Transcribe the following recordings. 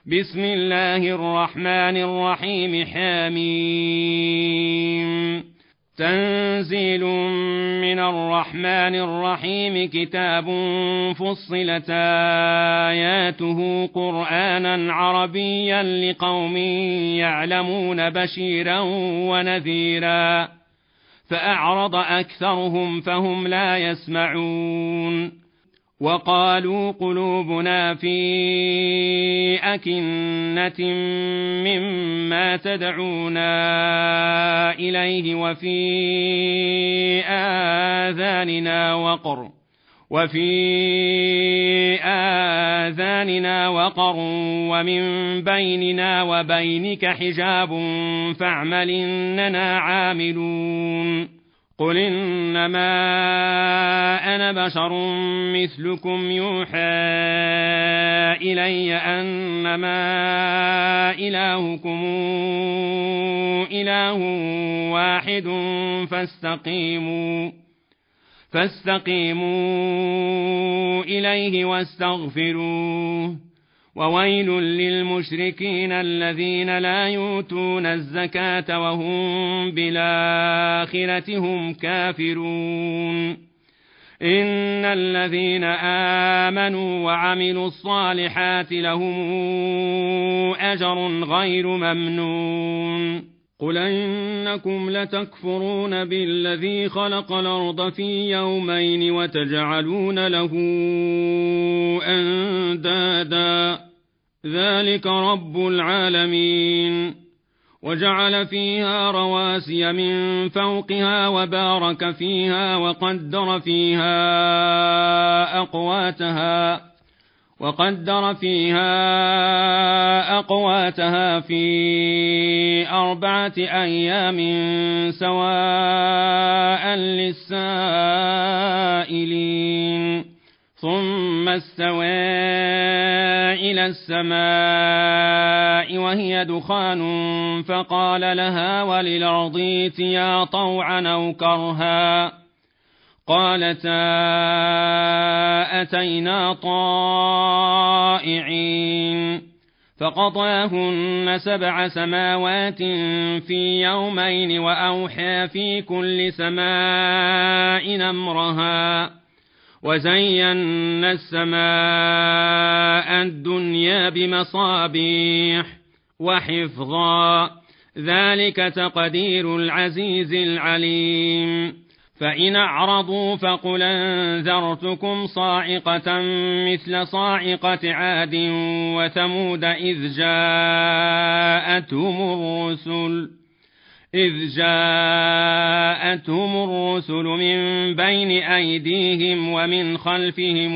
بسم الله الرحمن الرحيم حميم تنزيل من الرحمن الرحيم كتاب فصلت آياته قرآنا عربيا لقوم يعلمون بشيرا ونذيرا فأعرض أكثرهم فهم لا يسمعون وقالوا قلوبنا في أكنة مما تدعونا إليه وفي آذاننا وقر ومن بيننا وبينك حجاب فاعمل إننا عاملون قل إنما أنا بشر مثلكم يوحى إلي أنما إلهكم إله واحد فاستقيموا إليه واستغفروه وويل للمشركين الذين لا يؤتون الزكاة وهم بالآخرة هم كافرون إن الذين آمنوا وعملوا الصالحات لهم أجر غير ممنون قل إنكم لتكفرون بالذي خلق الأرض في يومين وتجعلون له أندادا ذلك رب العالمين وجعل فيها رواسي من فوقها وبارك فيها وقدر فيها أقواتها في 4 أيام سواء للسائلين ثم استوى إلى السماء وهي دخان فقال لها وللأرض ائتيا طوعا أو كرها قالتا أتينا طائعين فقضاهن 7 سماوات في يومين وأوحى في كل سماء أمرها وزينا السماء الدنيا بمصابيح وحفظا ذلك تقدير العزيز العليم فإن أعرضوا فقل أنذرتكم صاعقة مثل صاعقة عاد وثمود إذ جاءتهم الرسل من بين أيديهم ومن خلفهم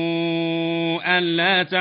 ألا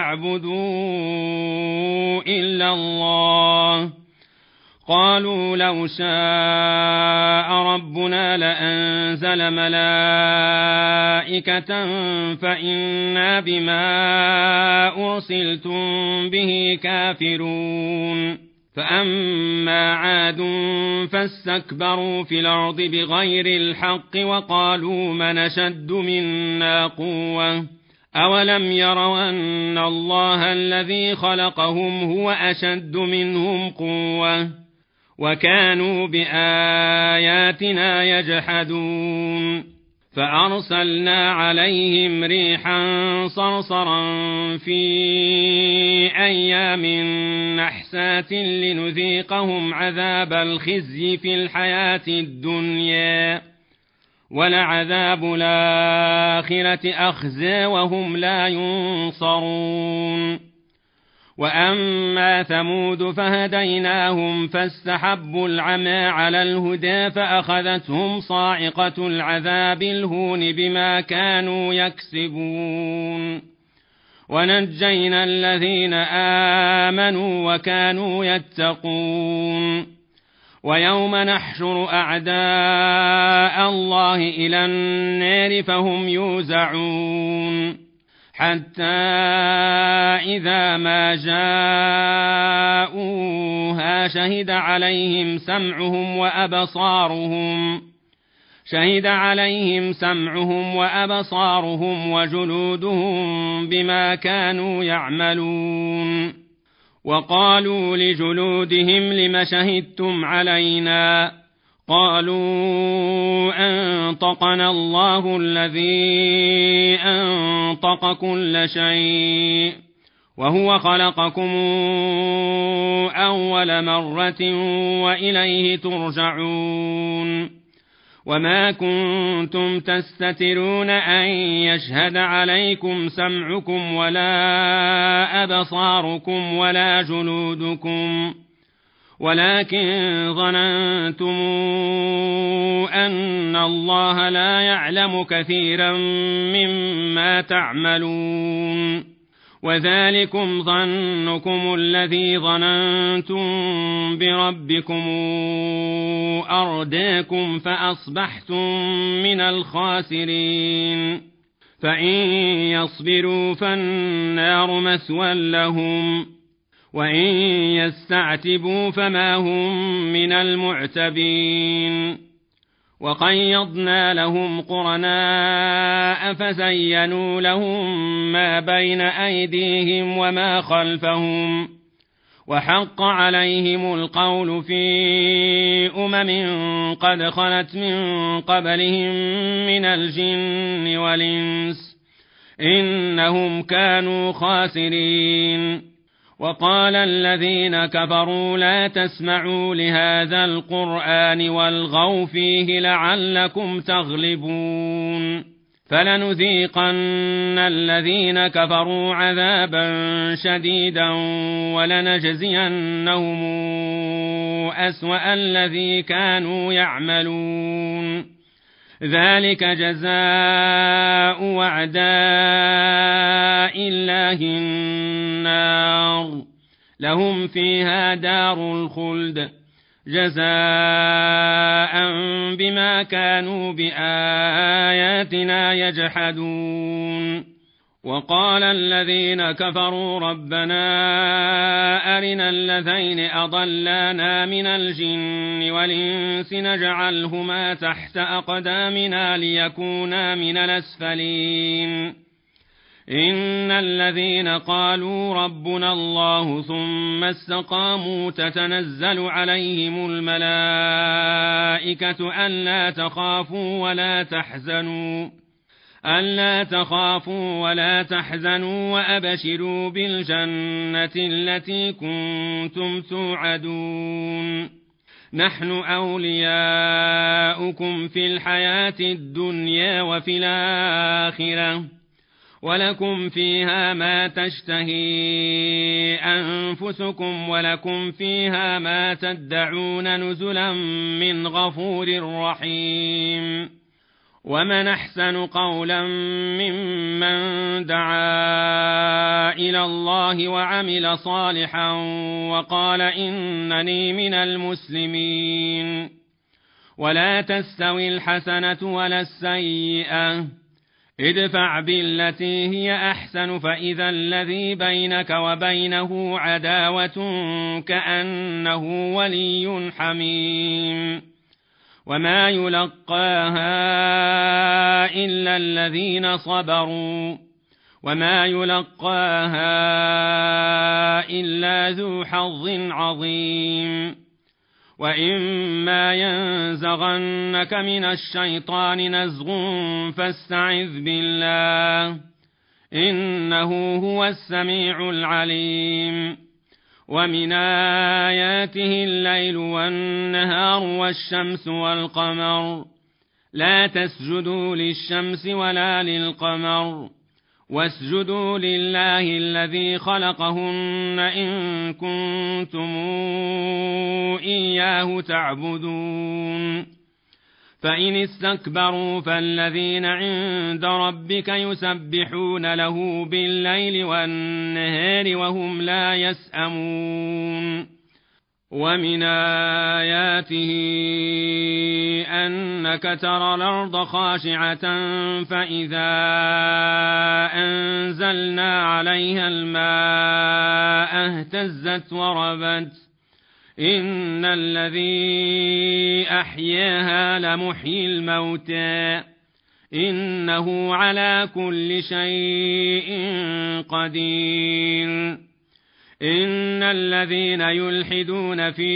تعبدوا إلا الله قالوا لو شاء ربنا لأنزل ملائكة فإنا بما أرسلتم به كافرون فأما عاد فاستكبروا في الأرض بغير الحق وقالوا من أشد منا قوة أولم يروا أن الله الذي خلقهم هو أشد منهم قوة وكانوا بآياتنا يجحدون فأرسلنا عليهم ريحا صرصرا في أيام نحسات لنذيقهم عذاب الخزي في الحياة الدنيا ولعذاب الآخرة أخزى وهم لا ينصرون وأما ثمود فهديناهم فاستحبوا العمى على الهدى فأخذتهم صاعقة العذاب الهون بما كانوا يكسبون ونجينا الذين آمنوا وكانوا يتقون ويوم نحشر أعداء الله إلى النار فهم يوزعون حتى إذا ما جاءوها شهد عليهم سمعهم وأبصارهم وجلودهم بما كانوا يعملون وقالوا لجلودهم لم شهدتم علينا قالوا أنطقنا الله الذي أنطق كل شيء وهو خلقكم أول مرة وإليه ترجعون وما كنتم تستترون أن يشهد عليكم سمعكم ولا أبصاركم ولا جلودكم ولكن ظننتم أن الله لا يعلم كثيرا مما تعملون وذلكم ظنكم الذي ظننتم بربكم أرداكم فأصبحتم من الخاسرين فإن يصبروا فالنار مثوى لهم وإن يستعتبوا فما هم من المعتبين وقيضنا لهم قرناء فزينوا لهم ما بين أيديهم وما خلفهم وحق عليهم القول في قد خلت من قبلهم من الجن والإنس إنهم كانوا خاسرين وقال الذين كفروا لا تسمعوا لهذا القرآن والغوا فيه لعلكم تغلبون فلنذيقن الذين كفروا عذابا شديدا ولنجزينهم أسوأ الذي كانوا يعملون ذلك جزاء أعداء الله النار لهم فيها دار الخلد جزاء بما كانوا بآياتنا يجحدون وقال الذين كفروا ربنا أرنا الذين أضلانا من الجن والإنس نجعلهما تحت أقدامنا ليكونا من الأسفلين إن الذين قالوا ربنا الله ثم استقاموا تتنزل عليهم الملائكة ألا تخافوا ولا تحزنوا وأبشروا بالجنة التي كنتم توعدون نحن أولياؤكم في الحياة الدنيا وفي الآخرة ولكم فيها ما تشتهي أنفسكم ولكم فيها ما تدعون نزلا من غفور رحيم ومن أحسن قولا ممن دعا إلى الله وعمل صالحا وقال إنني من المسلمين ولا تستوي الحسنة ولا السيئة ادفع بالتي هي أحسن فإذا الذي بينك وبينه عداوة كأنه ولي حميم وما يلقاها إلا الذين صبروا وما يلقاها إلا ذو حظ عظيم وإما ينزغنك من الشيطان نزغ فاستعذ بالله إنه هو السميع العليم ومن آياته الليل والنهار والشمس والقمر لا تسجدوا للشمس ولا للقمر واسجدوا لله الذي خلقهن إن كنتم إياه تعبدون فإن استكبروا فالذين عند ربك يسبحون له بالليل والنهار وهم لا يسأمون ومن آياته أنك ترى الأرض خاشعة فإذا أنزلنا عليها الماء اهتزت وربت إن الذي أحياها لمحيي الموتى إنه على كل شيء قدير إن الذين يلحدون في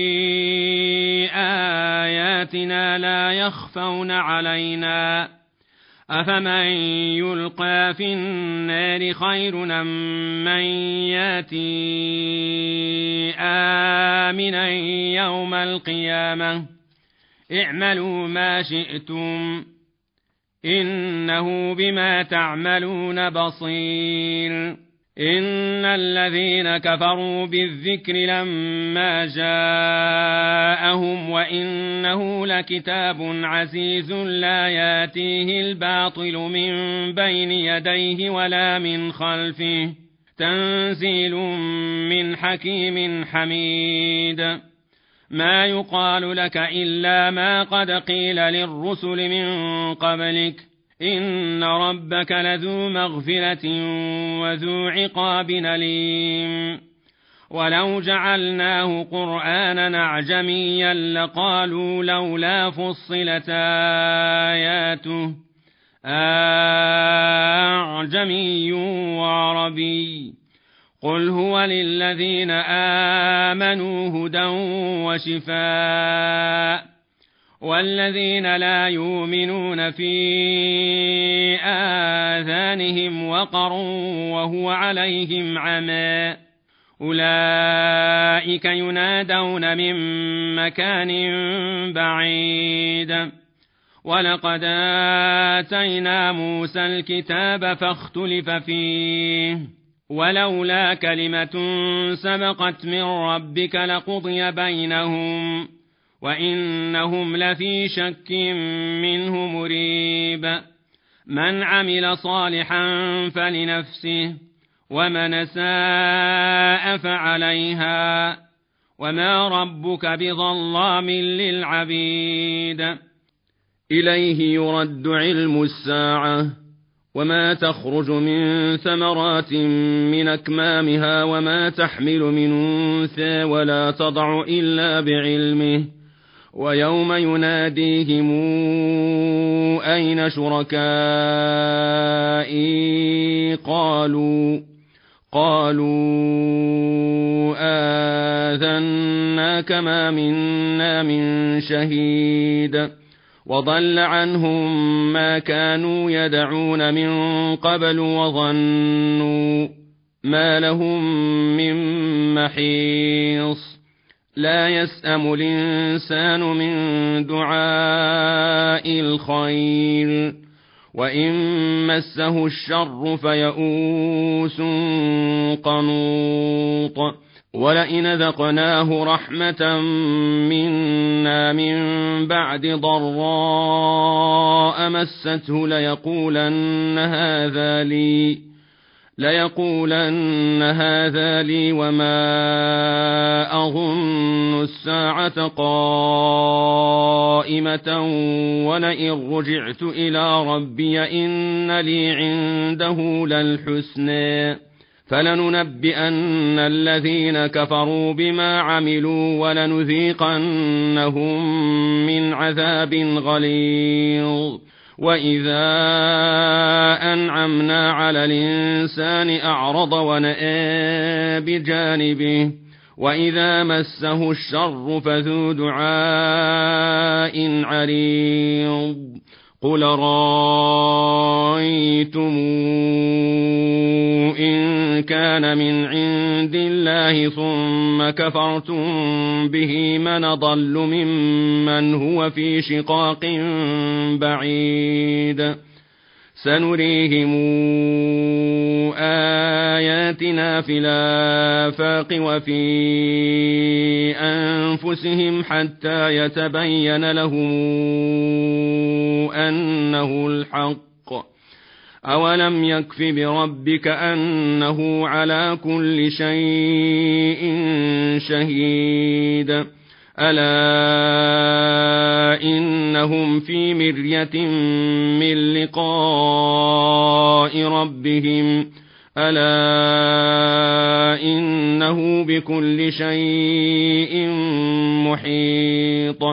آياتنا لا يخفون علينا أفمن يلقى في النار خير أم من ياتي آمنا يوم القيامة اعملوا ما شئتم إنه بما تعملون بصير. إن الذين كفروا بالذكر لما جاءهم وإنه لكتاب عزيز لا ياتيه الباطل من بين يديه ولا من خلفه تنزيل من حكيم حميد. ما يقال لك إلا ما قد قيل للرسل من قبلك إن ربك لذو مغفرة وذو عقاب أليم. ولو جعلناه قرآنا أعجميا لقالوا لولا فصلت آياته أعجمي وعربي قل هو للذين آمنوا هدى وشفاء والذين لا يؤمنون في آذانهم وقر وهو عليهم عمى أولئك ينادون من مكان بعيد. ولقد آتينا موسى الكتاب فاختلف فيه ولولا كلمة سبقت من ربك لقضي بينهم وإنهم لفي شك منه مريب. من عمل صالحا فلنفسه ومن أساء فعليها وما ربك بظلام للعبيد. إليه يرد علم الساعة وما تخرج من ثمرات من أكمامها وما تحمل من أنثى ولا تضع إلا بعلمه ويوم يناديهم أين شركائي قالوا آذناك ما منا من شهيد وضل عنهم ما كانوا يدعون من قبل وظنوا ما لهم من محيص. لا يسأم الإنسان من دعاء الخير وإن مسه الشر فيئوس قنوط. ولئن ذقناه رحمة منا من بعد ضراء مسته ليقولن هذا لي وما أظن الساعة قائمة ولئن رجعت إلى ربي إن لي عنده للحسنى فلننبئن الذين كفروا بما عملوا ولنذيقنهم من عذاب غليظ. وإذا أنعمنا على الإنسان أعرض ونأى بجانبه وإذا مسه الشر فذو دعاء عريض. قل رأيتم إن كان من عند الله ثم كفرتم به من ضل ممن هو في شقاق بعيد. سنريهم آياتنا في الآفاق وفي أنفسهم حتى يتبين لهم أنه الحق. أولم يكف بربك أنه على كل شيء شهيد. ألا إنهم في مرية من لقاء ربهم ألا إنه بكل شيء محيط.